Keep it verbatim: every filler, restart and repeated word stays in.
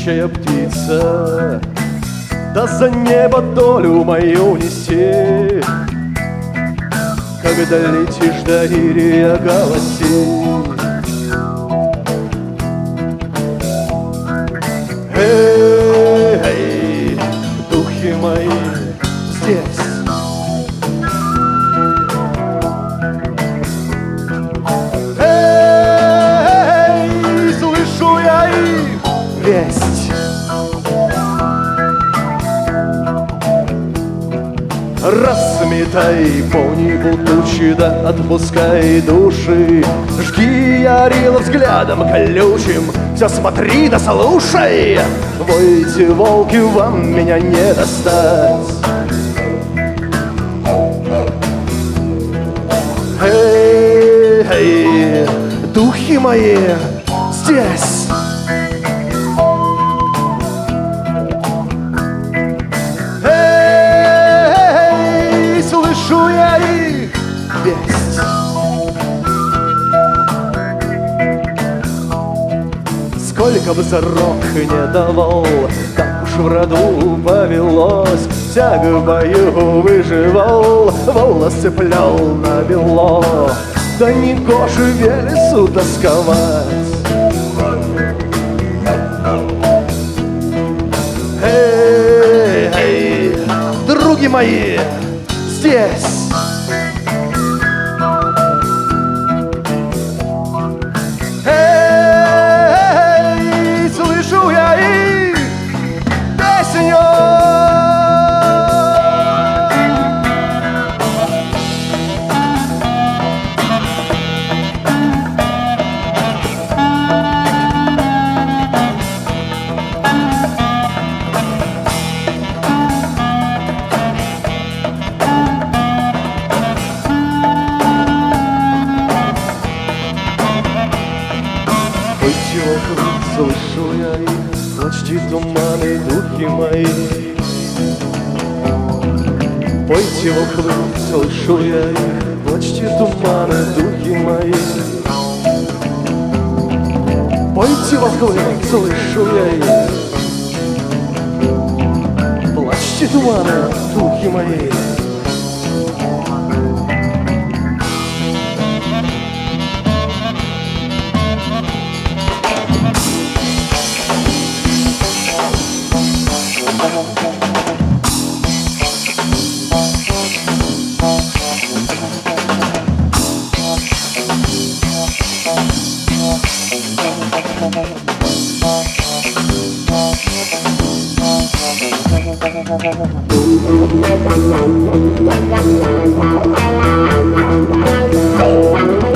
летучая птица, да за небо долю мою неси. Когда летишь, доверия голоси. Эй, эй, духи мои здесь. Эй, слышу я их весть. Разметай по небу тучи, да отпускай души. Жги ярила взглядом колючим, все смотри да слушай. Войте, волки, вам меня не достать. Эй, эй, духи мои здесь. Слышу я их весть. Сколько бы зарок не давал, так уж в роду повелось. Всяк в бою выживал, волосы плял на бело. Да не гоже Велесу тосковать. Эй, эй, други мои здесь. Эй, слышу я их песню. Слышу я их, плачьте туманы, духи мои. Пойте, волхвы, слышу я их, плачьте туманы, духи мои. Пойте, волхвы, слышу я их, плачьте туманы, духи мои. Thank you.